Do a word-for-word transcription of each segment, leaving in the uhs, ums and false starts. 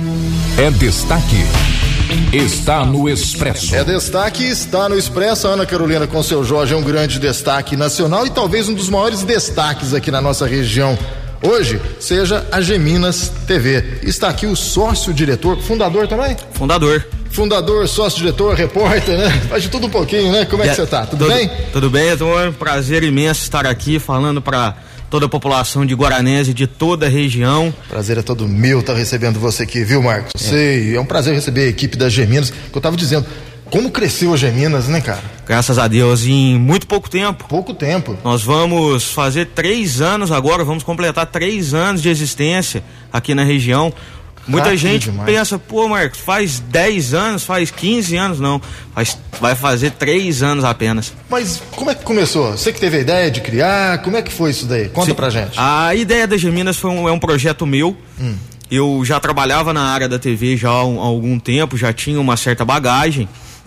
É destaque. Está no Expresso. É destaque, está no Expresso. A Ana Carolina com seu Jorge é um grande destaque nacional e talvez um dos maiores destaques aqui na nossa região hoje seja a Geminas T V. Está aqui o sócio-diretor, fundador também? Fundador. Fundador, sócio-diretor, repórter, né? Faz de tudo um pouquinho, né? Como é que você tá? Tudo, tudo bem? Tudo bem, é um prazer imenso estar aqui falando para toda a população de Guaranese, de toda a região. Prazer é todo meu estar recebendo você aqui, viu, Marcos? É. Sei, é um prazer receber a equipe da Geminas, que eu tava dizendo, como cresceu a Geminas, né, cara? Graças a Deus, em muito pouco tempo. Pouco tempo. Nós vamos fazer três anos agora, vamos completar três anos de existência aqui na região. Muita Rápido gente demais. Pensa, pô, Marcos, faz dez anos, faz quinze anos, não. Faz, vai fazer três anos apenas. Mas como é que começou? Você que teve a ideia de criar, como é que foi isso daí? Conta Sim. pra gente. A ideia da Geminas foi um, é um projeto meu. Hum. Eu já trabalhava na área da T V já há, um, há algum tempo, já tinha uma certa bagagem.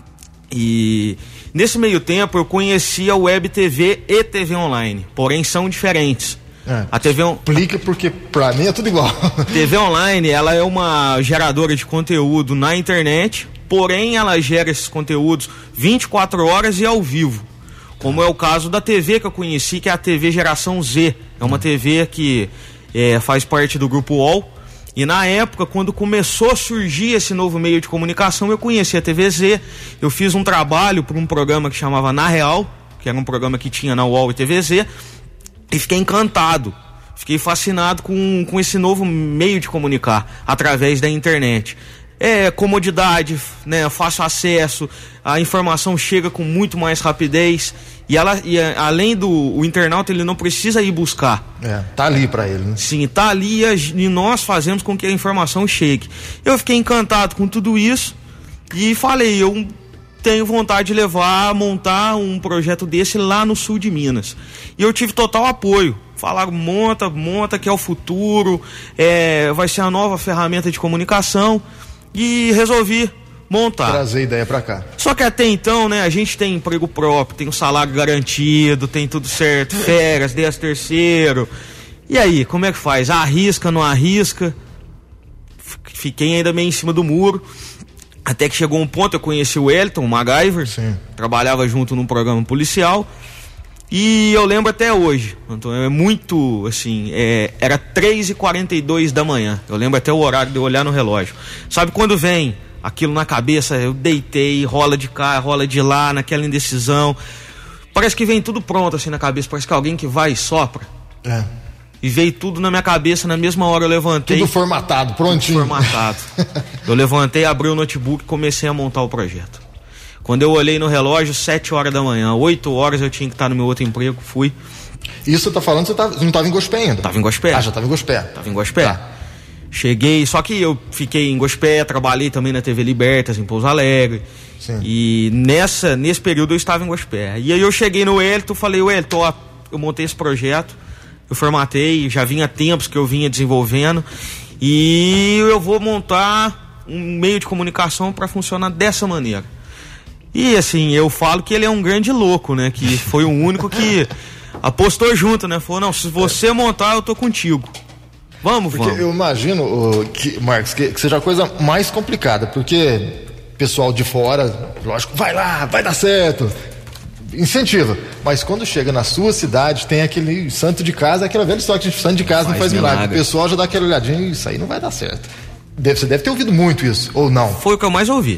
E nesse meio tempo eu conhecia a Web T V e T V Online, porém são diferentes. É, a T V explica porque pra mim é tudo igual. T V Online, ela é uma geradora de conteúdo na internet, porém ela gera esses conteúdos vinte e quatro horas e ao vivo. Como é o caso da T V que eu conheci, que é a T V Geração Z. É uma T V que é, faz parte do Grupo U O L. E na época, quando começou a surgir esse novo meio de comunicação, eu conheci a T V Z. Eu fiz um trabalho para um programa que chamava Na Real, que era um programa que tinha na U O L e T V Z. E fiquei encantado, fiquei fascinado com, com esse novo meio de comunicar através da internet. É comodidade, né, fácil acesso, a informação chega com muito mais rapidez e, ela, e a, além do o internauta, ele não precisa ir buscar. É, tá ali para ele, né? Sim, tá ali e, a, e nós fazemos com que a informação chegue. Eu fiquei encantado com tudo isso e falei, eu tenho vontade de levar, montar um projeto desse lá no sul de Minas. E eu tive total apoio. Falaram, monta, monta, que é o futuro, é, vai ser a nova ferramenta de comunicação. E resolvi montar. Trazer a ideia pra cá. Só que até então, né, a gente tem emprego próprio, tem um salário garantido, tem tudo certo, férias, décimo terceiro. E aí, como é que faz? Arrisca, não arrisca? Fiquei ainda meio em cima do muro. Até que chegou um ponto, eu conheci o Elton, o MacGyver, Sim. trabalhava junto num programa policial, e eu lembro até hoje, então é muito, assim, é, era três e quarenta e dois da manhã, eu lembro até o horário de eu olhar no relógio. Sabe quando vem aquilo na cabeça, eu deitei, rola de cá, rola de lá, naquela indecisão, parece que vem tudo pronto assim na cabeça, parece que alguém que vai e sopra. É. E veio tudo na minha cabeça, na mesma hora eu levantei. Tudo formatado, prontinho. Tudo formatado. Eu levantei, abri o notebook e comecei a montar o projeto. Quando eu olhei no relógio, sete horas da manhã, oito horas eu tinha que estar no meu outro emprego, fui. Isso você tá falando, você, tá, você não estava em Gospé ainda? Tava em Gospé. Ah, já estava em Gospé. Tava em Gospé. Tá. Cheguei, só que eu fiquei em Gospé, trabalhei também na T V Libertas, em Pouso Alegre. Sim. E nessa, nesse período eu estava em Gospé. E aí eu cheguei no Elton, falei, o Elton, ó, eu montei esse projeto. Eu formatei, já vinha tempos que eu vinha desenvolvendo e eu vou montar um meio de comunicação para funcionar dessa maneira. E assim, eu falo que ele é um grande louco, né? Que foi o único que apostou junto, né? Falou, não, se você montar, eu tô contigo. Vamos, porque vamos. Eu imagino, oh, que, Marcos, que, que seja a coisa mais complicada, porque pessoal de fora, lógico, vai lá, vai dar certo. Incentiva, mas quando chega na sua cidade tem aquele santo de casa, aquela velha história que a gente santo de casa faz não faz milagre. milagre. O pessoal já dá aquela olhadinha e isso aí não vai dar certo. Deve, você deve ter ouvido muito isso, ou não? Foi o que eu mais ouvi.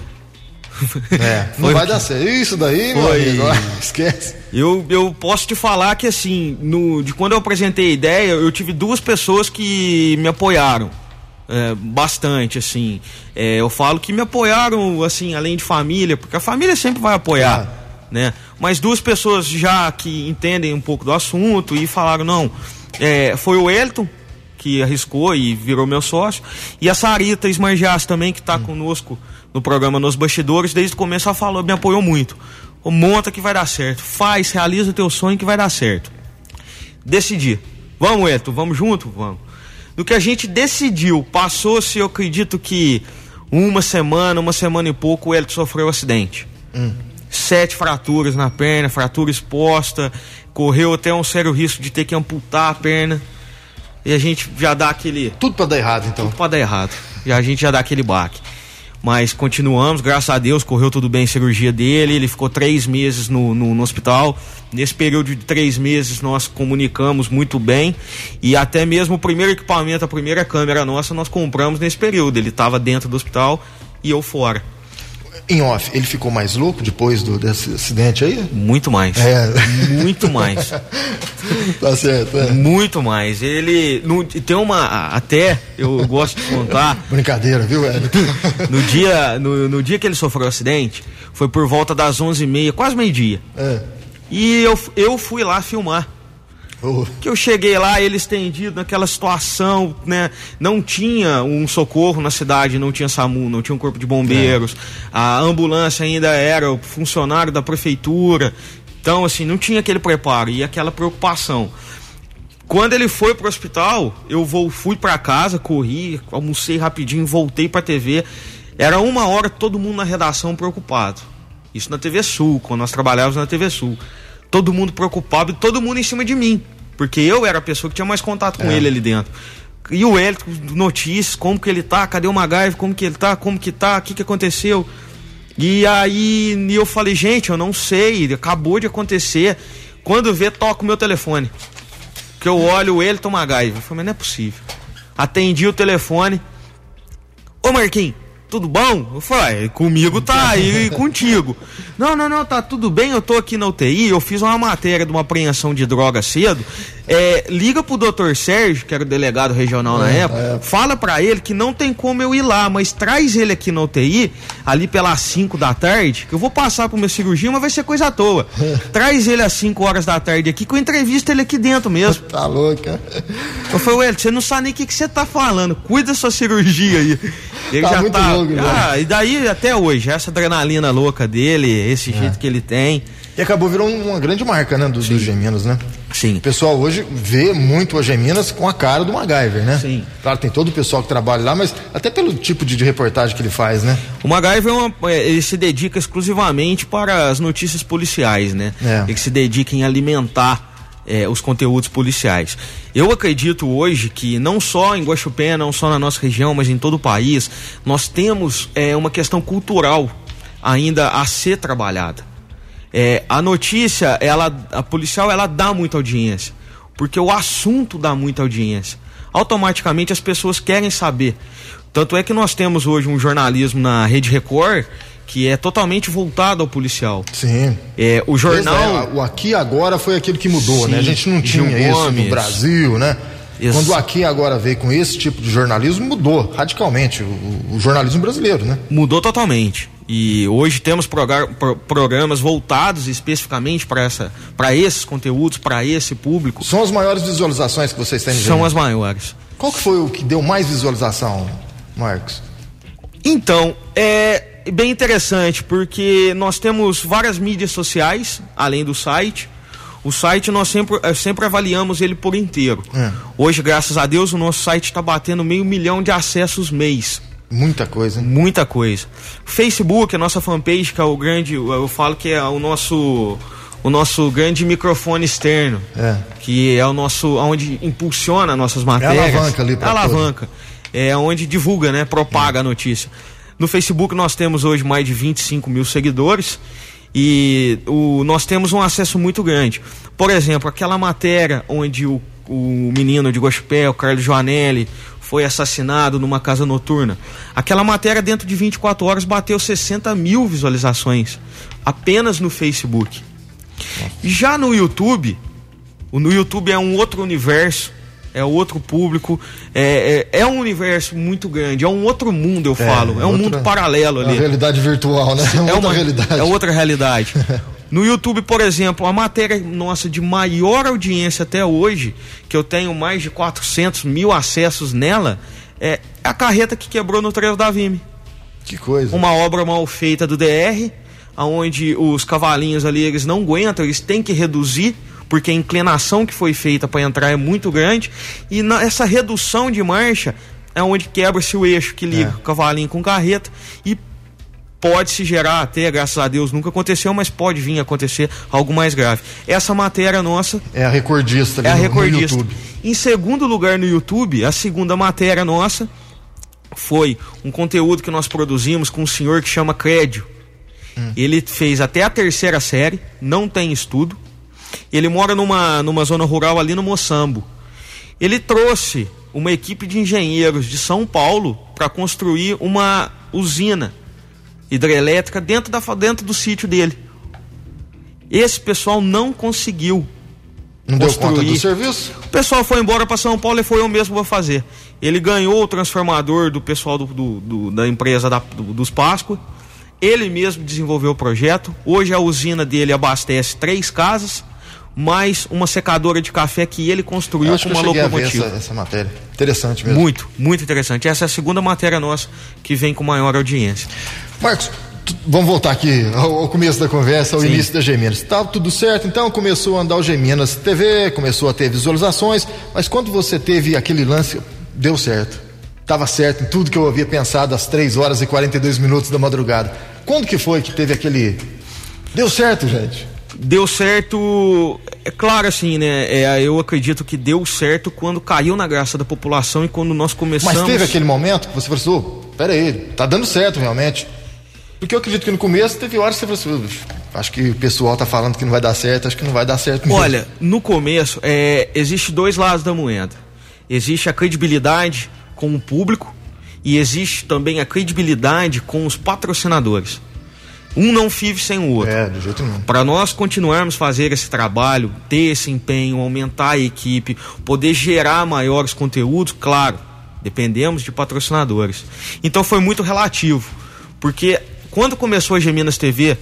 É, não vai que... dar certo. Isso daí, meu amigo, esquece. Eu, eu posso te falar que assim, no, de quando eu apresentei a ideia, eu tive duas pessoas que me apoiaram. É, bastante, assim. É, eu falo que me apoiaram, assim, além de família, porque a família sempre vai apoiar. Ah. Né? Mas duas pessoas já que entendem um pouco do assunto e falaram, não, é, foi o Elton que arriscou e virou meu sócio, e a Sarita Esmargias também, que está hum. conosco no programa Nos Bastidores, desde o começo ela falou, me apoiou muito. Monta que vai dar certo, faz, realiza o teu sonho que vai dar certo. Decidi, vamos Elton, vamos junto? Vamos. Do que a gente decidiu, passou-se, eu acredito que uma semana, uma semana e pouco, o Elton sofreu um acidente. Hum. Sete fraturas na perna, fratura exposta, correu até um sério risco de ter que amputar a perna. E a gente já dá aquele... Tudo pra dar errado, então. Tudo pra dar errado. já, a gente já dá aquele baque. Mas continuamos, graças a Deus, correu tudo bem a cirurgia dele, ele ficou três meses no, no, no hospital. Nesse período de três meses nós comunicamos muito bem, e até mesmo o primeiro equipamento, a primeira câmera nossa, nós compramos nesse período. Ele estava dentro do hospital e eu fora. Em off, ele ficou mais louco depois do, desse acidente aí? Muito mais. É. Muito mais. Tá certo. É. Muito mais. Ele. No, tem uma. Até eu gosto de contar. Brincadeira, viu, velho? No dia, no, no dia que ele sofreu o acidente, foi por volta das onze e meia, quase meio-dia. É. E eu, eu fui lá filmar. Oh. Que eu cheguei lá, ele estendido naquela situação, né? Não tinha um socorro na cidade, não tinha SAMU, não tinha um corpo de bombeiros, é. A ambulância ainda era o funcionário da prefeitura, então assim, não tinha aquele preparo e aquela preocupação. Quando ele foi pro hospital, eu vou, fui pra casa, corri, almocei rapidinho, voltei pra T V, era uma hora todo mundo na redação preocupado, isso na T V Sul, quando nós trabalhávamos na T V Sul. Todo mundo preocupado e todo mundo em cima de mim, porque eu era a pessoa que tinha mais contato com é. ele ali dentro. E o Hélio, notícias, como que ele tá, cadê o MacGyver, como que ele tá, como que tá, o que que aconteceu. E aí eu falei, gente, eu não sei, acabou de acontecer. Quando vê, toca o meu telefone, que eu olho o Hélio, o MacGyver. Eu falei, mas não é possível. Atendi o telefone. Ô Marquinhos, tudo bom? Eu falei, comigo tá aí e contigo. Não, não, não, tá tudo bem, eu tô aqui na U T I, eu fiz uma matéria de uma apreensão de droga cedo. É, liga pro doutor Sérgio, que era o delegado regional é, na época, é. Fala pra ele que não tem como eu ir lá, mas traz ele aqui na U T I, ali pelas cinco da tarde, que eu vou passar pro meu cirurgia, mas vai ser coisa à toa. Traz ele às cinco horas da tarde aqui, que eu entrevisto ele aqui dentro mesmo. Tá louca. Eu falei, Hélio, você não sabe nem o que, que você tá falando, cuida da sua cirurgia aí. Ele tá já muito tá. Louco, ah, e daí até hoje, essa adrenalina louca dele, esse é. jeito que ele tem. E acabou virando uma grande marca, né, do, dos Geminas, né? Sim. O pessoal hoje vê muito o Geminas com a cara do MacGyver, né? Sim. Claro, tem todo o pessoal que trabalha lá, mas até pelo tipo de, de reportagem que ele faz, né? O MacGyver é uma, ele se dedica exclusivamente para as notícias policiais, né? É. Ele se dedica em alimentar É, os conteúdos policiais. Eu acredito hoje que não só em Guaxupé, não só na nossa região, mas em todo o país, nós temos é, uma questão cultural ainda a ser trabalhada. É, a notícia, ela, a policial, ela dá muita audiência, porque o assunto dá muita audiência. Automaticamente as pessoas querem saber. Tanto é que nós temos hoje um jornalismo na Rede Record que é totalmente voltado ao policial. Sim. É, o jornal... É, o Aqui Agora foi aquilo que mudou, sim, né? A gente não tinha Gil isso Gomes. No Brasil, né? Isso. Quando o Aqui Agora veio com esse tipo de jornalismo, mudou radicalmente o, o jornalismo brasileiro, né? Mudou totalmente. E hoje temos progra- pro- programas voltados especificamente para essa, para esses conteúdos, para esse público. São as maiores visualizações que vocês têm? São as maiores. Qual que foi o que deu mais visualização, Marcos? Então, é bem interessante, porque nós temos várias mídias sociais, além do site. O site nós sempre, sempre avaliamos ele por inteiro. É. Hoje, graças a Deus, o nosso site está batendo meio milhão de acessos mês. Muita coisa, hein? Muita coisa. Facebook, a nossa fanpage, que é o grande, eu falo que é o nosso, o nosso grande microfone externo, é. que é o nosso, onde impulsiona nossas matérias. É a alavanca ali para É a alavanca. É onde divulga, né? Propaga é. a notícia. No Facebook nós temos hoje mais de vinte e cinco mil seguidores e o, nós temos um acesso muito grande. Por exemplo, aquela matéria onde o, o menino de Guaxupé, o Carlos Joanelli, foi assassinado numa casa noturna. Aquela matéria dentro de vinte e quatro horas bateu sessenta mil visualizações, apenas no Facebook. Já no YouTube, no YouTube é um outro universo, é outro público, é, é, é um universo muito grande, é um outro mundo, eu falo, é, é um outra, mundo paralelo ali. É uma realidade virtual, né? É, é outra uma realidade. É outra realidade. No YouTube, por exemplo, a matéria nossa de maior audiência até hoje, que eu tenho mais de quatrocentos mil acessos nela, é a carreta que quebrou no trevo da Vime. Que coisa. Uma obra mal feita do D R, onde os cavalinhos ali, eles não aguentam, eles têm que reduzir, porque a inclinação que foi feita para entrar é muito grande, e na, essa redução de marcha é onde quebra-se o eixo que liga é. o cavalinho com carreta, e pode se gerar até, graças a Deus nunca aconteceu, mas pode vir a acontecer algo mais grave. Essa matéria nossa é a recordista ali é a no, recordista. no YouTube. Em segundo lugar no YouTube, a segunda matéria nossa foi um conteúdo que nós produzimos com um senhor que chama Crédio. Hum. Ele fez até a terceira série, não tem estudo. Ele mora numa, numa zona rural ali no Moçambo. Ele trouxe uma equipe de engenheiros de São Paulo para construir uma usina hidrelétrica dentro, da, dentro do sítio dele. Esse pessoal não conseguiu Não construir. Deu conta do serviço? O pessoal foi embora para São Paulo e foi eu mesmo vou fazer. Ele ganhou o transformador do pessoal do, do, do, da empresa da, do, dos Páscoa. Ele mesmo desenvolveu o projeto. Hoje a usina dele abastece três casas, mais uma secadora de café que ele construiu com uma locomotiva. Essa, essa matéria. Interessante mesmo. Muito, muito interessante. Essa é a segunda matéria nossa que vem com maior audiência. Marcos, t- vamos voltar aqui ao, ao começo da conversa, ao Sim. início da G-Minas. Estava tudo certo, então começou a andar o G-Minas T V, começou a ter visualizações, mas quando você teve aquele lance, deu certo. Estava certo em tudo que eu havia pensado às três horas e quarenta e dois minutos da madrugada. Quando que foi que teve aquele... Deu certo, gente? Deu certo, é claro assim, né? É, eu acredito que deu certo quando caiu na graça da população e quando nós começamos... Mas teve aquele momento que você falou assim, oh, peraí, tá dando certo realmente. Porque eu acredito que no começo teve horas que você falou assim, acho que o pessoal tá falando que não vai dar certo, acho que não vai dar certo mesmo. Olha, no começo, é, existe dois lados da moeda. Existe a credibilidade com o público e existe também a credibilidade com os patrocinadores. Um não vive sem o outro. É, do jeito nenhum. Para nós continuarmos a fazer esse trabalho, ter esse empenho, aumentar a equipe, poder gerar maiores conteúdos, claro, dependemos de patrocinadores. Então foi muito relativo, porque quando começou a G-Minas T V,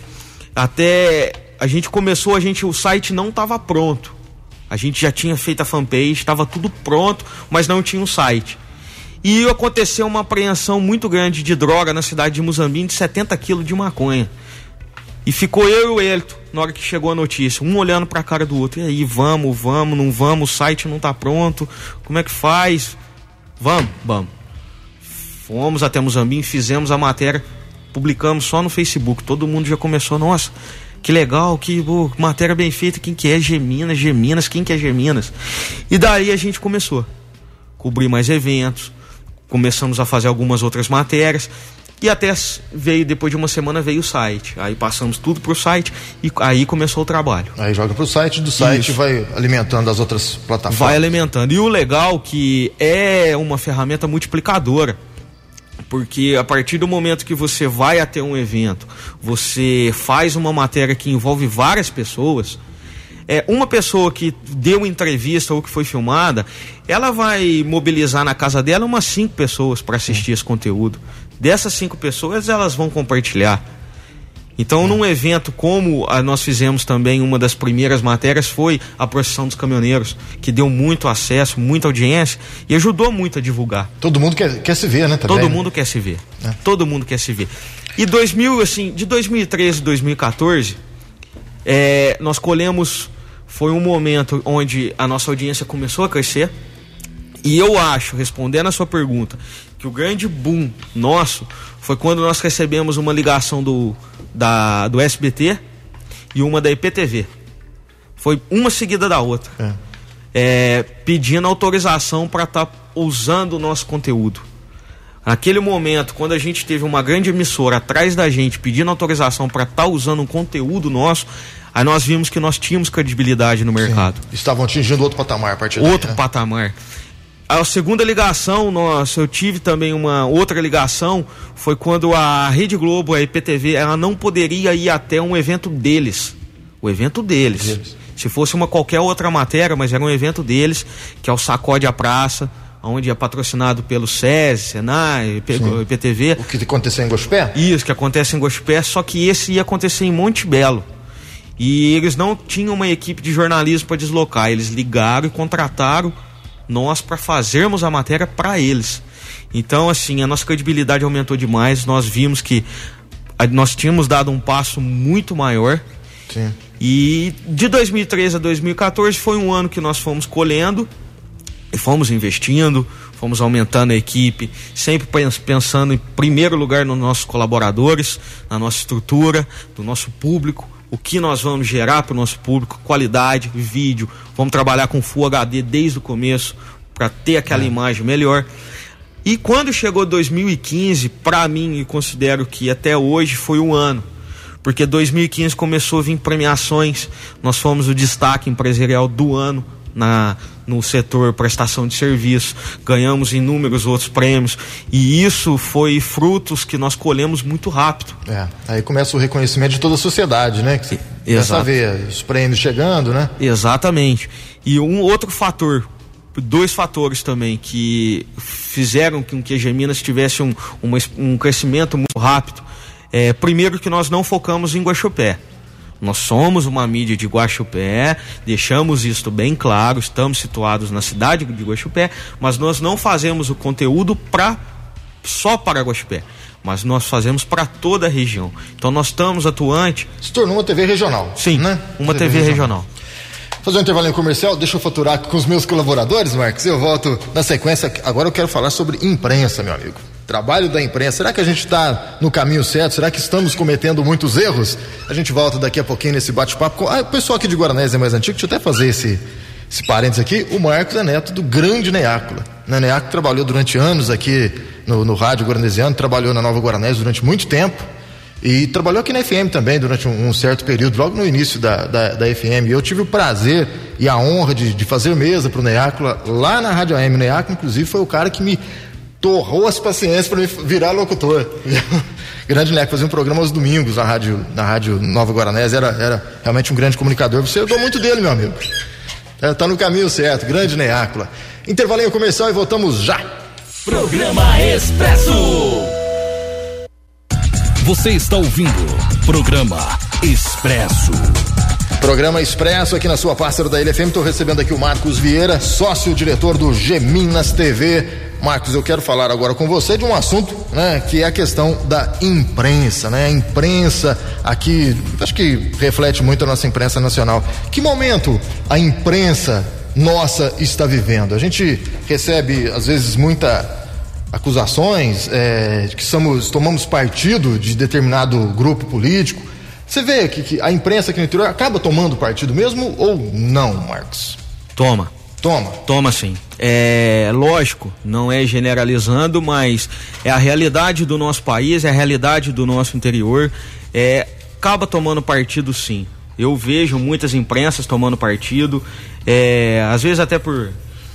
até a gente começou, a gente, o site não estava pronto. A gente já tinha feito a fanpage, estava tudo pronto, mas não tinha um site. E aconteceu uma apreensão muito grande de droga na cidade de Muzambinho, de setenta quilos de maconha. E ficou eu e o Elton, na hora que chegou a notícia, um olhando pra cara do outro. E aí, vamos, vamos, não vamos, o site não tá pronto, como é que faz? Vamos, vamos. Fomos até Muzambinho, fizemos a matéria, publicamos só no Facebook. Todo mundo já começou, nossa, que legal, que oh, matéria bem feita, quem que é G-Minas, G-Minas, quem que é G-Minas? E daí a gente começou a cobrir mais eventos, começamos a fazer algumas outras matérias e até veio, depois de uma semana veio o site, aí passamos tudo pro site e aí começou o trabalho. Aí joga pro site, do site Isso. vai alimentando as outras plataformas. Vai alimentando, e o legal que é uma ferramenta multiplicadora, porque a partir do momento que você vai até um evento, você faz uma matéria que envolve várias pessoas. É, uma pessoa que deu entrevista ou que foi filmada, ela vai mobilizar na casa dela umas cinco pessoas para assistir esse conteúdo. Dessas cinco pessoas, elas vão compartilhar. Então, num evento como a, nós fizemos também, uma das primeiras matérias foi a procissão dos caminhoneiros, que deu muito acesso, muita audiência e ajudou muito a divulgar. Todo mundo quer, quer se ver, né? Também, Todo né? mundo quer se ver. É. Todo mundo quer se ver. E dois mil, assim, de dois mil e treze a dois mil e quatorze, é, nós colhemos... Foi um momento onde a nossa audiência começou a crescer. E eu acho, respondendo a sua pergunta, que o grande boom nosso foi quando nós recebemos uma ligação do, da, do S B T e uma da I P T V. Foi uma seguida da outra. É. É, pedindo autorização para estar tá usando o nosso conteúdo. Naquele momento, quando a gente teve uma grande emissora atrás da gente pedindo autorização para estar tá usando um conteúdo nosso, aí nós vimos que nós tínhamos credibilidade no mercado. Sim. Estavam atingindo outro patamar a partir daí, Outro né? patamar. A segunda ligação, nossa, eu tive também uma outra ligação, foi quando a Rede Globo, a I P T V, ela não poderia ir até um evento deles. O evento deles. deles. Se fosse uma qualquer outra matéria, mas era um evento deles, que é o Sacode a Praça, onde é patrocinado pelo SESI, Senai, I P T V. O que aconteceu em Gospé? Isso, que acontece em Gospé, só que esse ia acontecer em Monte Belo. E eles não tinham uma equipe de jornalismo para deslocar, eles ligaram e contrataram nós para fazermos a matéria para eles. Então, assim, a nossa credibilidade aumentou demais, nós vimos que a, nós tínhamos dado um passo muito maior. Sim. E de dois mil e treze a dois mil e quatorze foi um ano que nós fomos colhendo e fomos investindo, fomos aumentando a equipe, sempre pensando em primeiro lugar nos nossos colaboradores, na nossa estrutura, do nosso público, o que nós vamos gerar para o nosso público, qualidade, vídeo, vamos trabalhar com Full H D desde o começo para ter aquela é. imagem melhor. E quando chegou dois mil e quinze, para mim, eu considero que até hoje foi um ano, porque dois mil e quinze começou a vir premiações, nós fomos o destaque empresarial do ano na, no setor prestação de serviço, ganhamos inúmeros outros prêmios, e isso foi frutos que nós colhemos muito rápido. É, aí começa o reconhecimento de toda a sociedade, né? Que você começa a ver os prêmios chegando, né? Exatamente. E um outro fator, dois fatores também que fizeram com que a Geminas tivesse um, uma, um crescimento muito rápido. É, primeiro, que nós não focamos em Guaxupé. Nós somos uma mídia de Guaxupé, deixamos isso bem claro, estamos situados na cidade de Guaxupé, mas nós não fazemos o conteúdo pra, só para Guaxupé, mas nós fazemos para toda a região. Então nós estamos atuantes. Se tornou uma T V regional. Sim, né? Uma T V, T V regional. regional. Fazer um intervalo comercial, deixa eu faturar com os meus colaboradores, Marcos, eu volto na sequência. Agora eu quero falar sobre imprensa, meu amigo. Trabalho da imprensa. Será que a gente está no caminho certo? Será que estamos cometendo muitos erros? A gente volta daqui a pouquinho nesse bate-papo com ah, o pessoal aqui de Guaranésia é mais antigo. Deixa eu até fazer esse, esse parênteses aqui. O Marcos é neto do grande Neácula. O Neácula trabalhou durante anos aqui no, no rádio guaranesiano, trabalhou na Nova Guaranésia durante muito tempo e trabalhou aqui na F M também durante um, um certo período, logo no início da, da, da F M. Eu tive o prazer e a honra de, de fazer mesa para o Neácula lá na Rádio A M. O Neácula, inclusive, foi o cara que me torrou as paciências para me virar locutor. Grande Neco, fazia um programa aos domingos na rádio, na rádio Nova Guaranésia, era, era realmente um grande comunicador. Você herdou muito dele, meu amigo. É, tá no caminho certo, grande Neácula. Intervalinho comercial e voltamos já. Programa Expresso. Você está ouvindo Programa Expresso. Programa Expresso aqui na sua parceira da Ilha F M. Estou recebendo aqui o Marcos Vieira, sócio-diretor do Geminas T V. Marcos, eu quero falar agora com você de um assunto, né, que é a questão da imprensa, né? A imprensa aqui, acho que reflete muito a nossa imprensa nacional. Que momento a imprensa nossa está vivendo? A gente recebe, às vezes, muitas acusações é, de que somos, tomamos partido de determinado grupo político. Você vê que, que a imprensa aqui no interior acaba tomando partido mesmo ou não, Marcos? Toma. Toma. Toma sim. É lógico, não é generalizando, mas é a realidade do nosso país, é a realidade do nosso interior. É, acaba tomando partido sim. Eu vejo muitas imprensas tomando partido, é, às vezes até por,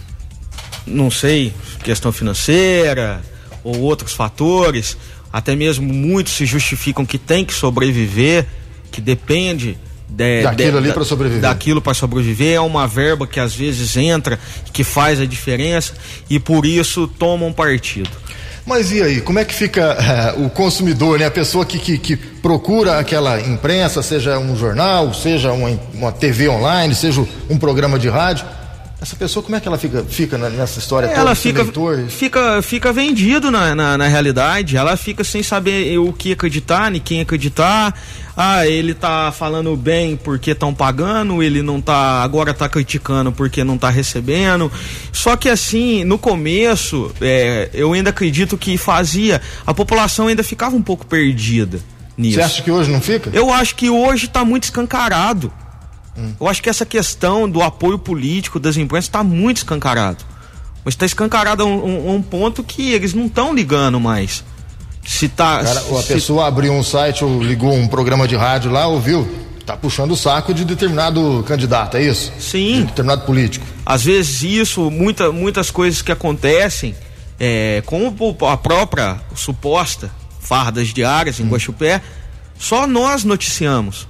não sei, questão financeira ou outros fatores. Até mesmo muitos se justificam que tem que sobreviver, que depende de, daquilo de, ali da, para sobreviver. Daquilo para sobreviver. É uma verba que às vezes entra, que faz a diferença e por isso tomam partido. Mas e aí, como é que fica uh, o consumidor, né? A pessoa que, que, que procura aquela imprensa, seja um jornal, seja uma, uma T V online, seja um programa de rádio. Essa pessoa, como é que ela fica, fica nessa história? Ela fica, fica, fica vendido na, na, na realidade. Ela fica sem saber o que acreditar, nem quem acreditar. Ah, ele tá falando bem porque estão pagando, ele não tá, agora tá criticando porque não tá recebendo. Só que assim, no começo, é, eu ainda acredito que fazia, a população ainda ficava um pouco perdida nisso. Você acha que hoje não fica? Eu acho que hoje tá muito escancarado. Hum. Eu acho que essa questão do apoio político das empresas está muito escancarado. Mas está escancarado a um, um, um ponto que eles não estão ligando mais. Se tá, Cara, a se... pessoa abriu um site ou ligou um programa de rádio lá, ouviu? Tá puxando o saco de determinado candidato, é isso? Sim. De determinado político. Às vezes isso, muita, muitas coisas que acontecem, é, com a própria suposta fardas diárias em hum. Guaxupé, só nós noticiamos.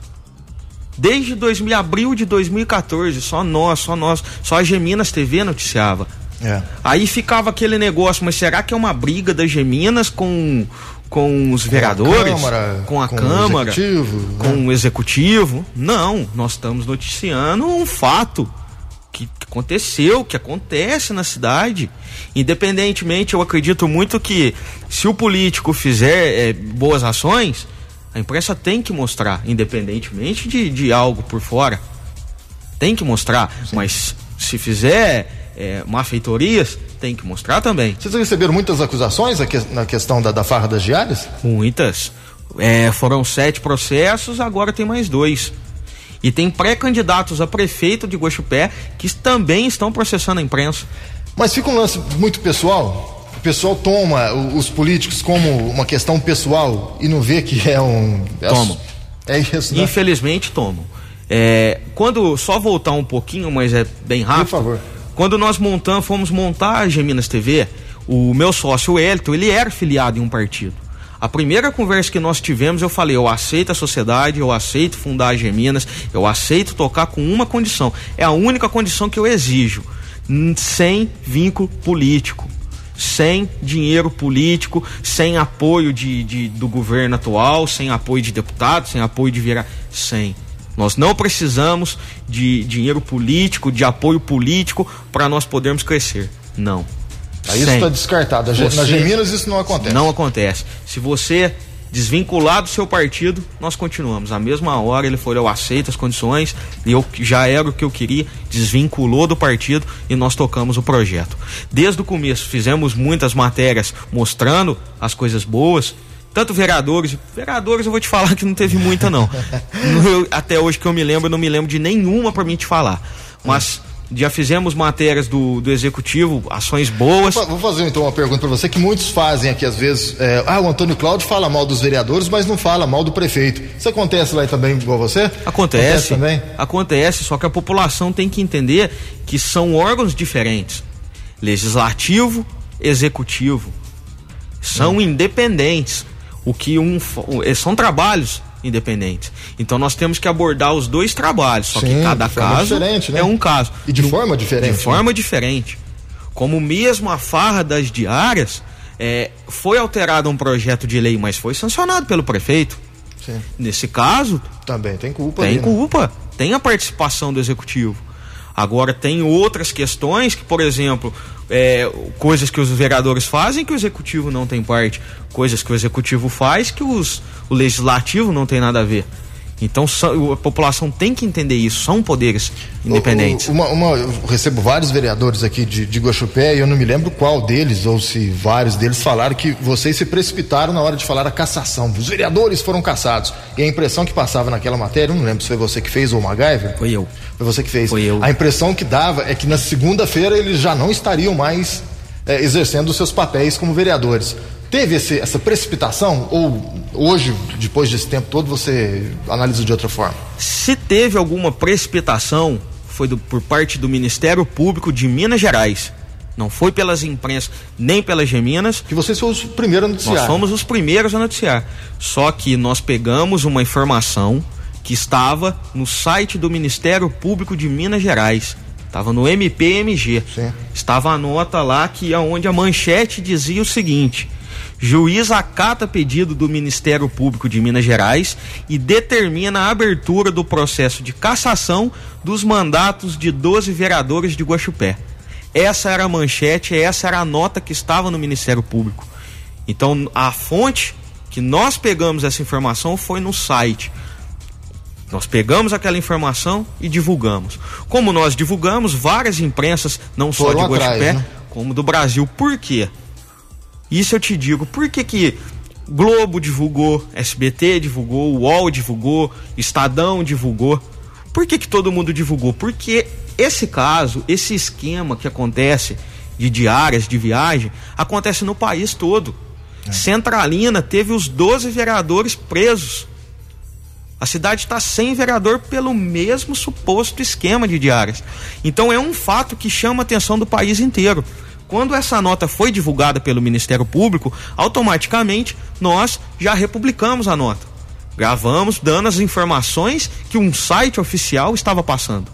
Desde dois mil, abril de dois mil e quatorze, só nós, só nós, só a Geminas T V noticiava. É. Aí ficava aquele negócio, mas será que é uma briga das Geminas com, com os vereadores? Com a Câmara, com a com Câmara, o executivo, com né? o executivo? Não, nós estamos noticiando um fato que, que aconteceu, que acontece na cidade. Independentemente, eu acredito muito que se o político fizer é, boas ações, a imprensa tem que mostrar, independentemente de, de algo por fora. Tem que mostrar, sim. Mas se fizer é, má-feitorias, tem que mostrar também. Vocês receberam muitas acusações na questão da, da farra das diárias? Muitas. É, foram sete processos, agora tem mais dois. E tem pré-candidatos a prefeito de Guaxupé que também estão processando a imprensa. Mas fica um lance muito pessoal. o pessoal toma os políticos como uma questão pessoal e não vê que é um... É Tomam. É isso, né? Infelizmente tomam. É, quando, só voltar um pouquinho, mas é bem rápido. Por favor. Quando nós montamos, fomos montar a Geminas T V, o meu sócio, o Elton, ele era filiado em um partido. A primeira conversa que nós tivemos, eu falei, eu aceito a sociedade, eu aceito fundar a Geminas, eu aceito tocar com uma condição. É a única condição que eu exijo. Sem vínculo político. Sem dinheiro político, sem apoio de, de, do governo atual, sem apoio de deputados, sem apoio de virar... Sem. Nós não precisamos de dinheiro político, de apoio político para nós podermos crescer. Não. Aí isso está descartado. Você, na Geminas isso não acontece. Não acontece. Se você desvincular do seu partido, nós continuamos. À mesma hora ele falou, eu aceito as condições, e eu já era o que eu queria, desvinculou do partido e nós tocamos o projeto. Desde o começo fizemos muitas matérias mostrando as coisas boas, tanto vereadores, vereadores eu vou te falar que não teve muita não. Eu, até hoje que eu me lembro, eu não me lembro de nenhuma para mim te falar. Mas já fizemos matérias do, do executivo, ações boas. Vou fazer então uma pergunta para você que muitos fazem aqui às vezes. É, ah, o Antônio Cláudio fala mal dos vereadores, mas não fala mal do prefeito. Isso acontece lá também igual você? Acontece. Acontece também? Acontece, só que a população tem que entender que são órgãos diferentes. Legislativo, executivo. São hum. independentes. O que um são trabalhos independentes. Então nós temos que abordar os dois trabalhos, só Sim, que cada caso né? é um caso. E de forma diferente. De forma né? diferente. Como mesmo a farra das diárias, é, foi alterado um projeto de lei, mas foi sancionado pelo prefeito. Sim. Nesse caso... Também tem culpa. Tem ali, culpa. Né? Tem a participação do executivo. Agora tem outras questões que, por exemplo, é, coisas que os vereadores fazem que o executivo não tem parte, coisas que o executivo faz que os, o legislativo não tem nada a ver. Então a população tem que entender isso, são poderes independentes. Uma, uma, eu recebo vários vereadores aqui de, de Guaxupé e eu não me lembro qual deles, ou se vários deles falaram que vocês se precipitaram na hora de falar a cassação. Os vereadores foram cassados. E a impressão que passava naquela matéria, eu não lembro se foi você que fez ou o MacGyver. Foi eu. Foi você que fez. Foi eu. A impressão que dava é que na segunda-feira eles já não estariam mais é, exercendo os seus papéis como vereadores. Teve esse, essa precipitação ou hoje, depois desse tempo todo, você analisa de outra forma? Se teve alguma precipitação, foi do, por parte do Ministério Público de Minas Gerais. Não foi pelas imprensas, nem pelas Geminas. Que vocês foram os primeiros a noticiar. Nós fomos os primeiros a noticiar. Só que nós pegamos uma informação que estava no site do Ministério Público de Minas Gerais. Estava no M P M G. Sim. Estava a nota lá que onde a manchete dizia o seguinte: juiz acata pedido do Ministério Público de Minas Gerais e determina a abertura do processo de cassação dos mandatos de doze vereadores de Guaxupé. Essa era a manchete, essa era a nota que estava no Ministério Público. Então, a fonte que nós pegamos essa informação foi no site. Nós pegamos aquela informação e divulgamos. Como nós divulgamos, várias imprensas, não só Foram de Guaxupé, atrás, né? como do Brasil. Por quê? Isso eu te digo, por que que Globo divulgou, S B T divulgou, U O L divulgou, Estadão divulgou? Por que que todo mundo divulgou? Porque esse caso, esse esquema que acontece de diárias, de viagem, acontece no país todo. É. Centralina teve os doze vereadores presos. A cidade está sem vereador pelo mesmo suposto esquema de diárias. Então é um fato que chama a atenção do país inteiro. Quando essa nota foi divulgada pelo Ministério Público, automaticamente nós já republicamos a nota. Gravamos, dando as informações que um site oficial estava passando.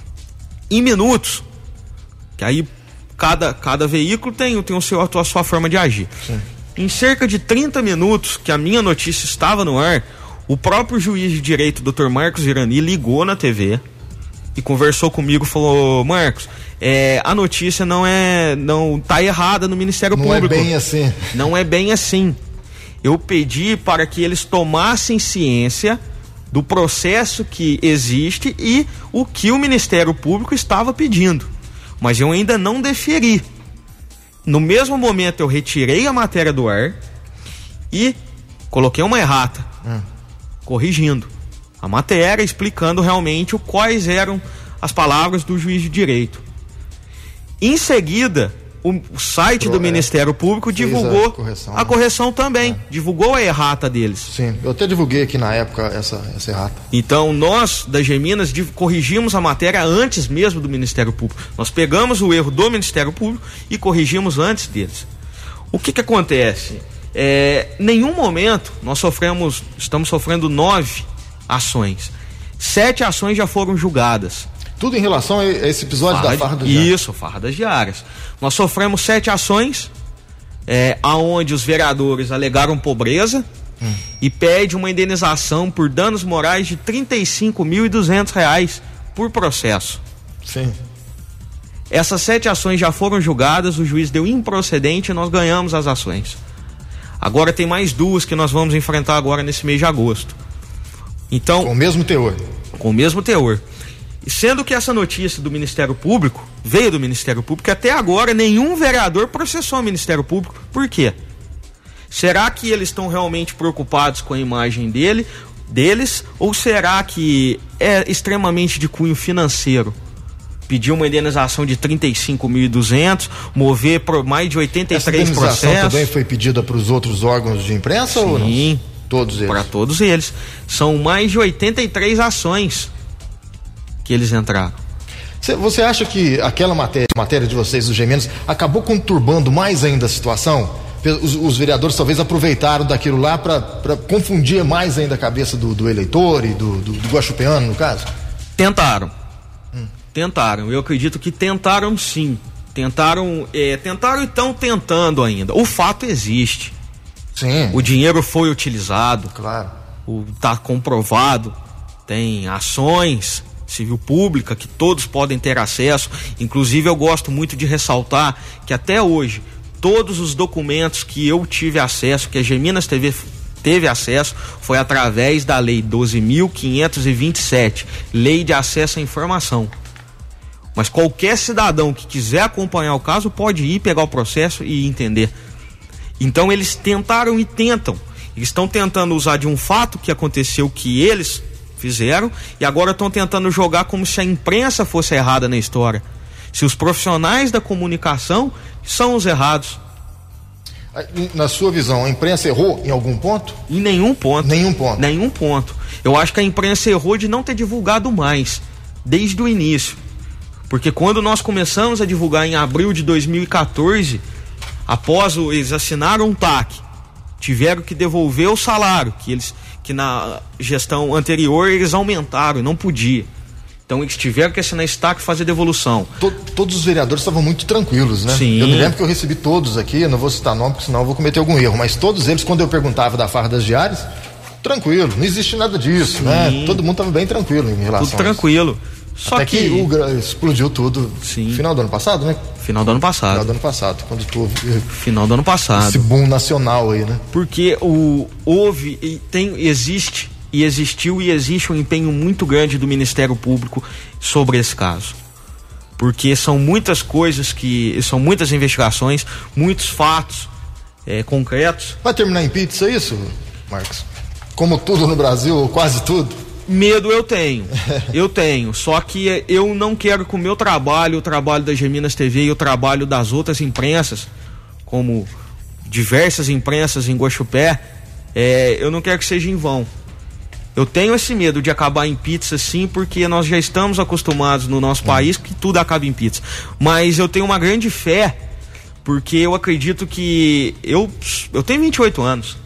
Em minutos, que aí cada, cada veículo tem, tem o seu, a sua forma de agir. Sim. Em cerca de trinta minutos que a minha notícia estava no ar, o próprio juiz de direito, doutor Marcos Irani, ligou na T V e conversou comigo, falou: Marcos, é, a notícia não é, não tá errada no Ministério não Público. Não é bem assim. Não é bem assim. Eu pedi para que eles tomassem ciência do processo que existe e o que o Ministério Público estava pedindo. Mas eu ainda não deferi. No mesmo momento eu retirei a matéria do ar e coloquei uma errata, hum. corrigindo a matéria, explicando realmente o, quais eram as palavras do juiz de direito. Em seguida, o, o site Pro, do é, Ministério Público divulgou a correção, a correção né? também, é. divulgou a errata deles. Sim, eu até divulguei aqui na época essa, essa errata. Então nós, da Geminas, corrigimos a matéria antes mesmo do Ministério Público. Nós pegamos o erro do Ministério Público e corrigimos antes deles. O que que acontece? É, nenhum momento nós sofremos, estamos sofrendo nove ações. Sete ações já foram julgadas. Tudo em relação a esse episódio farra, da farra das diárias. Isso, farra das diárias. Nós sofremos sete ações, é, aonde os vereadores alegaram pobreza hum. e pede uma indenização por danos morais de trinta e cinco mil e duzentos reais por processo. Sim. Essas sete ações já foram julgadas, o juiz deu improcedente e nós ganhamos as ações. Agora tem mais duas que nós vamos enfrentar agora nesse mês de agosto. Então, com o mesmo teor. Com o mesmo teor. Sendo que essa notícia do Ministério Público, veio do Ministério Público, até agora nenhum vereador processou o Ministério Público. Por quê? Será que eles estão realmente preocupados com a imagem dele, deles, ou será que é extremamente de cunho financeiro? Pedir uma indenização de trinta e cinco mil e duzentos, mover por mais de oitenta e três processos. Essa indenização também foi pedida para os outros órgãos de imprensa? Sim, ou não? Sim, todos eles. Para todos eles. São mais de oitenta e três ações que eles entraram. Você acha que aquela matéria, matéria de vocês, os Geminos, acabou conturbando mais ainda a situação? Os, os vereadores talvez aproveitaram daquilo lá para confundir mais ainda a cabeça do, do eleitor e do, do, do guaxupeano, no caso? Tentaram. Hum. Tentaram. Eu acredito que tentaram sim. Tentaram, é, tentaram e estão tentando ainda. O fato existe. Sim. O dinheiro foi utilizado. Claro. Está comprovado. Tem ações civil pública que todos podem ter acesso. Inclusive eu gosto muito de ressaltar que até hoje todos os documentos que eu tive acesso, que a Geminas T V teve acesso, foi através da lei doze mil quinhentos e vinte e sete, lei de acesso à informação. Mas qualquer cidadão que quiser acompanhar o caso pode ir pegar o processo e entender. Então eles tentaram e tentam. Eles estão tentando usar de um fato que aconteceu que eles fizeram e agora estão tentando jogar como se a imprensa fosse errada na história. Se os profissionais da comunicação são os errados. Na sua visão, a imprensa errou em algum ponto? Em nenhum ponto. Nenhum ponto. Nenhum ponto. Eu acho que a imprensa errou de não ter divulgado mais, desde o início. Porque quando nós começamos a divulgar em abril de dois mil e quatorze, após o, eles assinaram um T A C, tiveram que devolver o salário, que eles que na gestão anterior eles aumentaram e não podia. Então eles tiveram que assinar esse T A C e fazer devolução. Todos os vereadores estavam muito tranquilos, né? Sim. Eu me lembro que eu recebi todos aqui, eu não vou citar nome, porque senão eu vou cometer algum erro, mas todos eles, quando eu perguntava da farra das diárias, tranquilo, não existe nada disso, Sim. né? Todo mundo estava bem tranquilo em relação Tudo tranquilo. Só Até que, que o, explodiu tudo no final do ano passado, né? Final do ano passado. Final do ano passado, quando tu Final do ano passado. Esse boom nacional aí, né? Porque o, houve, e tem, existe, e existiu e existe um empenho muito grande do Ministério Público sobre esse caso. Porque são muitas coisas que, são muitas investigações, muitos fatos é, concretos. Vai terminar em pizza isso, Marcos? Como tudo no Brasil, ou quase tudo? Medo eu tenho, eu tenho, só que eu não quero que o meu trabalho, o trabalho da Geminas T V e o trabalho das outras imprensas, como diversas imprensas em Guaxupé, é, eu não quero que seja em vão. Eu tenho esse medo de acabar em pizza sim, porque nós já estamos acostumados no nosso país que tudo acaba em pizza, mas eu tenho uma grande fé, porque eu acredito que eu, eu tenho vinte e oito anos.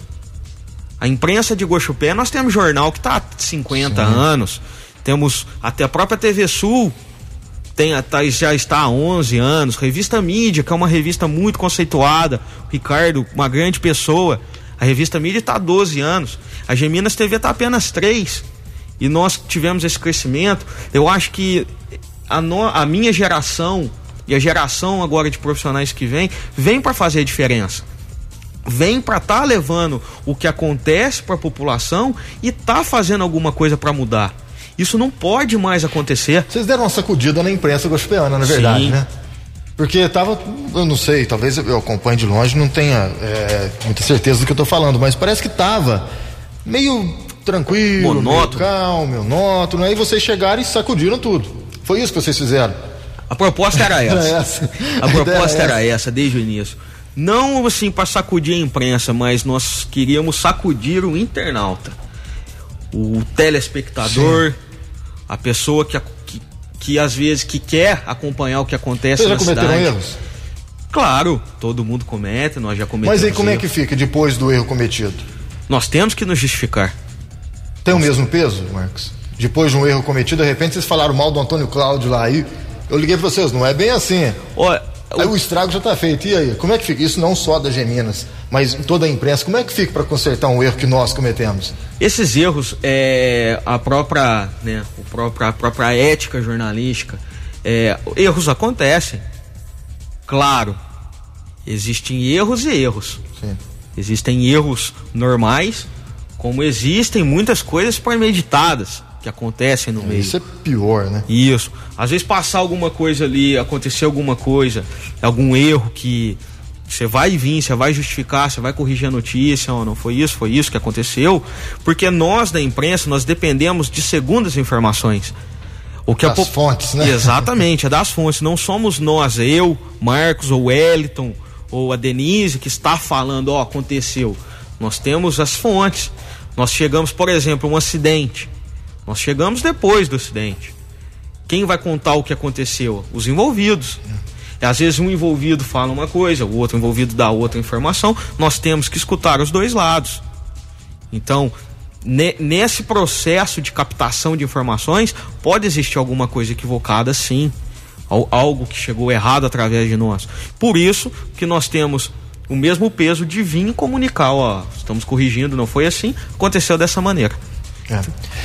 A imprensa de Guaxupé, nós temos jornal que está há cinquenta Sim. anos, temos até a própria T V Sul, tem, tá, já está há onze anos, Revista Mídia, que é uma revista muito conceituada, o Ricardo, uma grande pessoa, a Revista Mídia está há doze anos, a Geminas T V está apenas três, e nós tivemos esse crescimento. Eu acho que a, no, a minha geração e a geração agora de profissionais que vem, vem para fazer a diferença. Vem para estar tá levando o que acontece para a população e tá fazendo alguma coisa para mudar. Isso não pode mais acontecer. Vocês deram uma sacudida na imprensa guaxupeana, na verdade, Sim. né? Porque tava, eu não sei, talvez eu acompanhe de longe, não tenha é, muita certeza do que eu tô falando, mas parece que tava meio tranquilo, monótono. meio calmo, monótono, aí vocês chegaram e sacudiram tudo. Foi isso que vocês fizeram? A proposta era essa. Era essa. A proposta era era essa desde o início. Não assim para sacudir a imprensa, mas nós queríamos sacudir o internauta, o telespectador, sim, a pessoa que, que, que às vezes que quer acompanhar o que acontece Vocês na cidade. Vocês já cometeram erros? Claro, todo mundo comete, nós já cometemos. Mas aí como erro. é que fica depois do erro cometido? Nós temos que nos justificar. Tem o mesmo peso, Marcos? Depois de um erro cometido, de repente vocês falaram mal do Antônio Cláudio lá, aí eu liguei pra vocês, não é bem assim. Olha, aí o... o estrago já tá feito, e aí? Como é que fica? Isso não só da Geminas, mas em toda a imprensa, como é que fica para consertar um erro que nós cometemos? Esses erros, é, a própria, né, o própria, a própria ética jornalística, é, erros acontecem. Claro, existem erros e erros. Sim. Existem erros normais, como existem muitas coisas premeditadas que acontecem no é, meio. Isso é pior, né? Isso. Às vezes passar alguma coisa ali, acontecer alguma coisa, algum erro que você vai vir, você vai justificar, você vai corrigir a notícia, ou não foi isso, foi isso que aconteceu, porque nós da imprensa, nós dependemos de segundas informações. O que das a po... fontes, né? Exatamente, é das fontes. Não somos nós, eu, Marcos ou Wellington ou a Denise que está falando, ó, aconteceu. Nós temos as fontes. Nós chegamos, por exemplo, um acidente. Nós chegamos depois do acidente. Quem vai contar o que aconteceu? Os envolvidos. E às vezes um envolvido fala uma coisa, o outro envolvido dá outra informação. Nós temos que escutar os dois lados. Então, ne- nesse processo de captação de informações, pode existir alguma coisa equivocada, sim. Algo que chegou errado através de nós. Por isso que nós temos o mesmo peso de vir comunicar, ó, estamos corrigindo, não foi assim, aconteceu dessa maneira. É.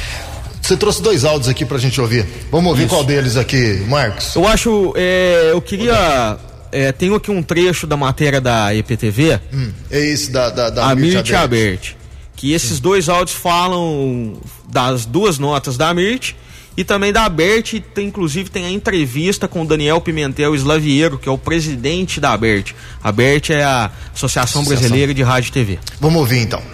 Você trouxe dois áudios aqui pra gente ouvir. Vamos ouvir Isso. Qual deles aqui, Marcos? Eu acho, é, eu queria, é, tenho aqui um trecho da matéria da E P T V. Hum, é esse da, da, da a Mirth Abert. Que esses hum. dois áudios falam das duas notas da Mirth e também da Abert, tem, inclusive tem a entrevista com o Daniel Pimentel Slaviero, que é o presidente da Abert. A Abert é a Associação, Associação Brasileira de Rádio e T V. Vamos ouvir então.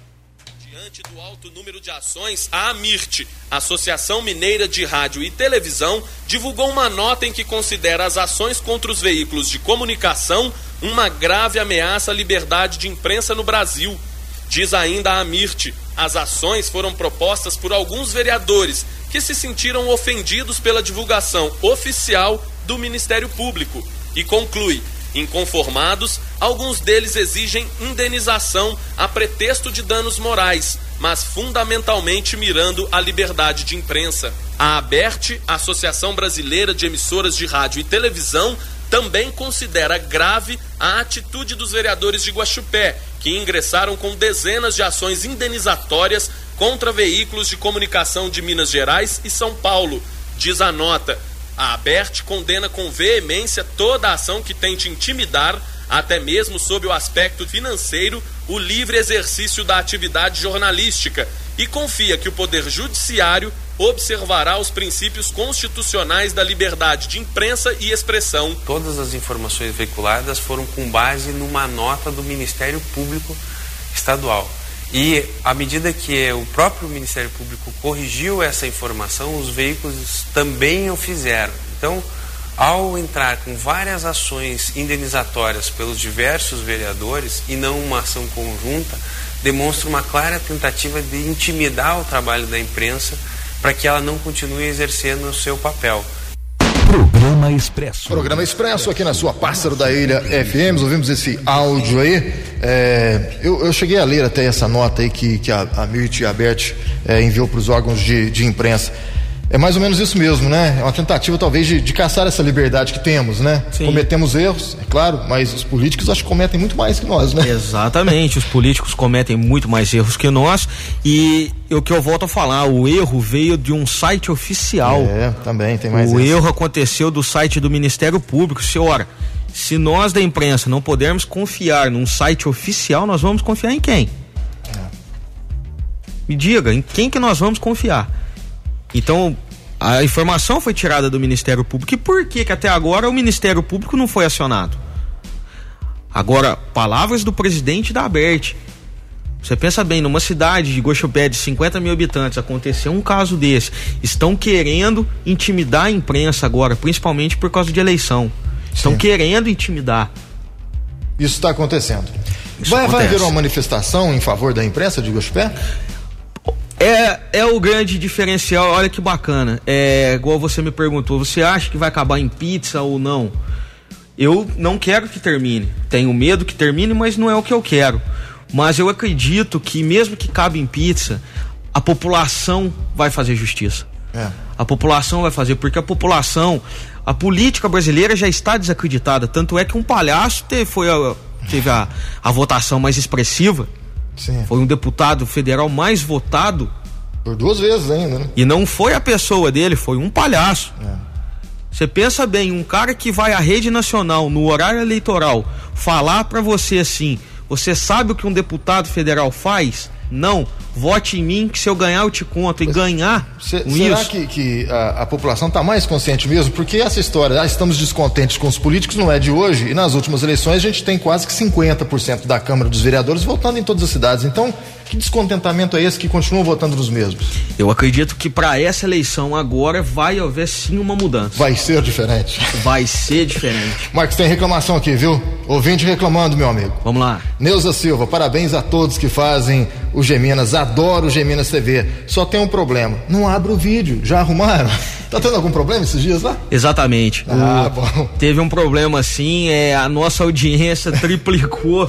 Diante do alto número de ações, a AMIRT, Associação Mineira de Rádio e Televisão, divulgou uma nota em que considera as ações contra os veículos de comunicação uma grave ameaça à liberdade de imprensa no Brasil. Diz ainda a AMIRT, as ações foram propostas por alguns vereadores que se sentiram ofendidos pela divulgação oficial do Ministério Público e conclui, inconformados, alguns deles exigem indenização a pretexto de danos morais, mas fundamentalmente mirando a liberdade de imprensa. A ABERT, Associação Brasileira de Emissoras de Rádio e Televisão, também considera grave a atitude dos vereadores de Guaxupé, que ingressaram com dezenas de ações indenizatórias contra veículos de comunicação de Minas Gerais e São Paulo. Diz a nota, a ABERT condena com veemência toda ação que tente intimidar, até mesmo sob o aspecto financeiro, o livre exercício da atividade jornalística e confia que o Poder Judiciário observará os princípios constitucionais da liberdade de imprensa e expressão. Todas as informações veiculadas foram com base numa nota do Ministério Público Estadual. E à medida que o próprio Ministério Público corrigiu essa informação, os veículos também o fizeram. Então, ao entrar com várias ações indenizatórias pelos diversos vereadores e não uma ação conjunta, demonstra uma clara tentativa de intimidar o trabalho da imprensa para que ela não continue exercendo o seu papel. Programa Expresso. Programa Expresso aqui na sua Pássaro da Ilha F M. Ouvimos esse áudio aí. É, eu, eu cheguei a ler até essa nota aí que, que a, a Mirth Abert é, enviou para os órgãos de, de imprensa. É mais ou menos isso mesmo, né? É uma tentativa talvez de, de caçar essa liberdade que temos, né? Sim. Cometemos erros, é claro, mas os políticos acho que cometem muito mais que nós, né? Exatamente, os políticos cometem muito mais erros que nós e o que eu volto a falar, o erro veio de um site oficial. É, também tem mais O essa. erro aconteceu do site do Ministério Público. Senhora, se nós da imprensa não pudermos confiar num site oficial, nós vamos confiar em quem? É. Me diga, em quem que nós vamos confiar? Então, a informação foi tirada do Ministério Público. E por que que até agora o Ministério Público não foi acionado? Agora, palavras do presidente da ABERT. Você pensa bem, numa cidade de Guaxupé de cinquenta mil habitantes, aconteceu um caso desse. Estão querendo intimidar a imprensa agora, principalmente por causa de eleição. Estão Sim. querendo intimidar. Isso está acontecendo. Isso vai, acontece. vai haver uma manifestação em favor da imprensa de Guaxupé? É, é o grande diferencial, olha que bacana. É igual você me perguntou, você acha que vai acabar em pizza ou não? Eu não quero que termine. Tenho medo que termine, mas não é o que eu quero. Mas eu acredito que mesmo que cabe em pizza, a população vai fazer justiça. É. A população vai fazer, porque a população, a política brasileira já está desacreditada. Tanto é que um palhaço teve, foi a, teve a, a votação mais expressiva. Sim. Foi um deputado federal mais votado. Por duas vezes ainda, né? E não foi a pessoa dele, foi um palhaço. Você é. pensa bem, um cara que vai à rede nacional no horário eleitoral falar pra você assim: você sabe o que um deputado federal faz? Não, vote em mim que se eu ganhar eu te conto. E Mas ganhar cê, com será isso. que, que a, a população está mais consciente mesmo? Porque essa história, ah, estamos descontentes com os políticos, não é de hoje. E nas últimas eleições a gente tem quase que cinquenta por cento da Câmara dos Vereadores votando em todas as cidades. Então, que descontentamento é esse que continuam votando nos mesmos? Eu acredito que para essa eleição agora vai haver sim uma mudança. Vai ser diferente. Vai ser diferente. Marcos, tem reclamação aqui, viu? Ouvinte reclamando, meu amigo. Vamos lá. Neuza Silva, parabéns a todos que fazem o Geminas. Adoro o Geminas T V. Só tem um problema, não abre o vídeo. Já arrumaram? Tá tendo algum problema esses dias lá? Exatamente. Ah, o, bom. Teve um problema assim, é, a nossa audiência triplicou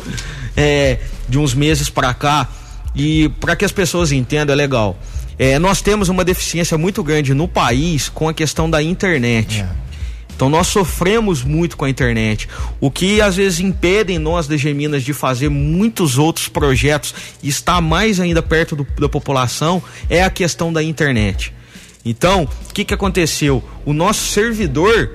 é, de uns meses para cá. E para que as pessoas entendam, é legal. É, nós temos uma deficiência muito grande no país com a questão da internet. É. Então nós sofremos muito com a internet, o que às vezes impedem nós da Geminas de fazer muitos outros projetos e estar mais ainda perto do, da população é a questão da internet. Então, o que que aconteceu? O nosso servidor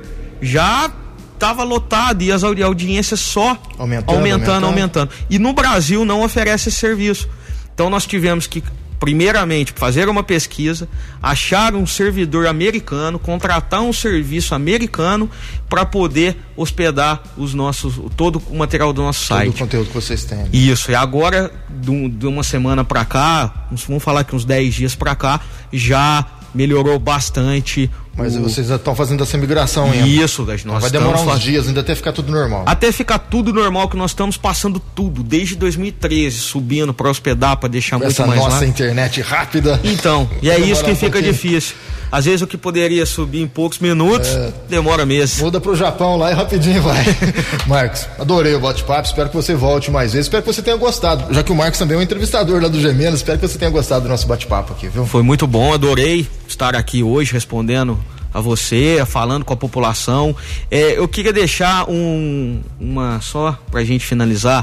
já estava lotado e as audi- audiências só aumentando, aumentando, aumentando, aumentando. E no Brasil não oferece esse serviço. Então nós tivemos que, primeiramente, fazer uma pesquisa, achar um servidor americano, contratar um serviço americano para poder hospedar os nossos, todo o material do nosso site. Todo o conteúdo que vocês têm. Isso, e agora, de uma semana para cá, vamos falar que uns dez dias para cá, já melhorou bastante. Mas o... vocês já estão fazendo essa migração ainda. Isso, nós então vai demorar uns fazendo... dias ainda até ficar tudo normal. Até ficar tudo normal, que nós estamos passando tudo, desde dois mil e treze, subindo para hospedar, para deixar muito essa mais nossa lá. internet rápida. Então, e é isso que um fica pouquinho. difícil. Às vezes o que poderia subir em poucos minutos, é... demora mesmo. Muda pro Japão lá e rapidinho vai. Marcos, adorei o bate-papo, espero que você volte mais vezes, espero que você tenha gostado, já que o Marcos também é um entrevistador lá do Geminas, espero que você tenha gostado do nosso bate-papo aqui, viu? Foi muito bom, adorei estar aqui hoje respondendo a você, falando com a população. É, eu queria deixar um, uma só pra gente finalizar.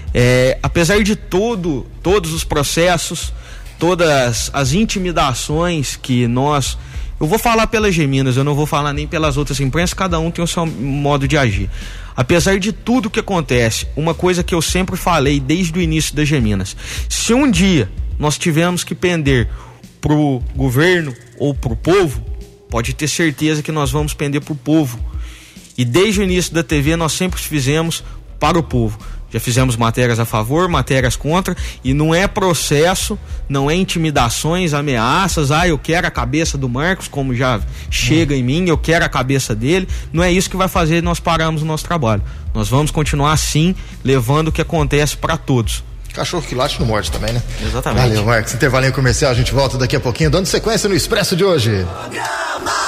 É, apesar de todo, todos os processos, todas as intimidações que nós, eu vou falar pelas Geminas, eu não vou falar nem pelas outras empresas, cada um tem o seu modo de agir. Apesar de tudo que acontece, uma coisa que eu sempre falei desde o início das Geminas: se um dia nós tivermos que pender pro governo ou pro povo, pode ter certeza que nós vamos pender pro povo. E desde o início da T V nós sempre fizemos para o povo. Já fizemos matérias a favor, matérias contra, e não é processo, não é intimidações, ameaças, ah, eu quero a cabeça do Marcos, como já chega hum. em mim, eu quero a cabeça dele. Não é isso que vai fazer nós pararmos o nosso trabalho. Nós vamos continuar assim, levando o que acontece para todos. Cachorro que late não morde também, né? Exatamente. Valeu, Marcos. Intervalinho comercial, a gente volta daqui a pouquinho, dando sequência no Expresso de hoje. Programa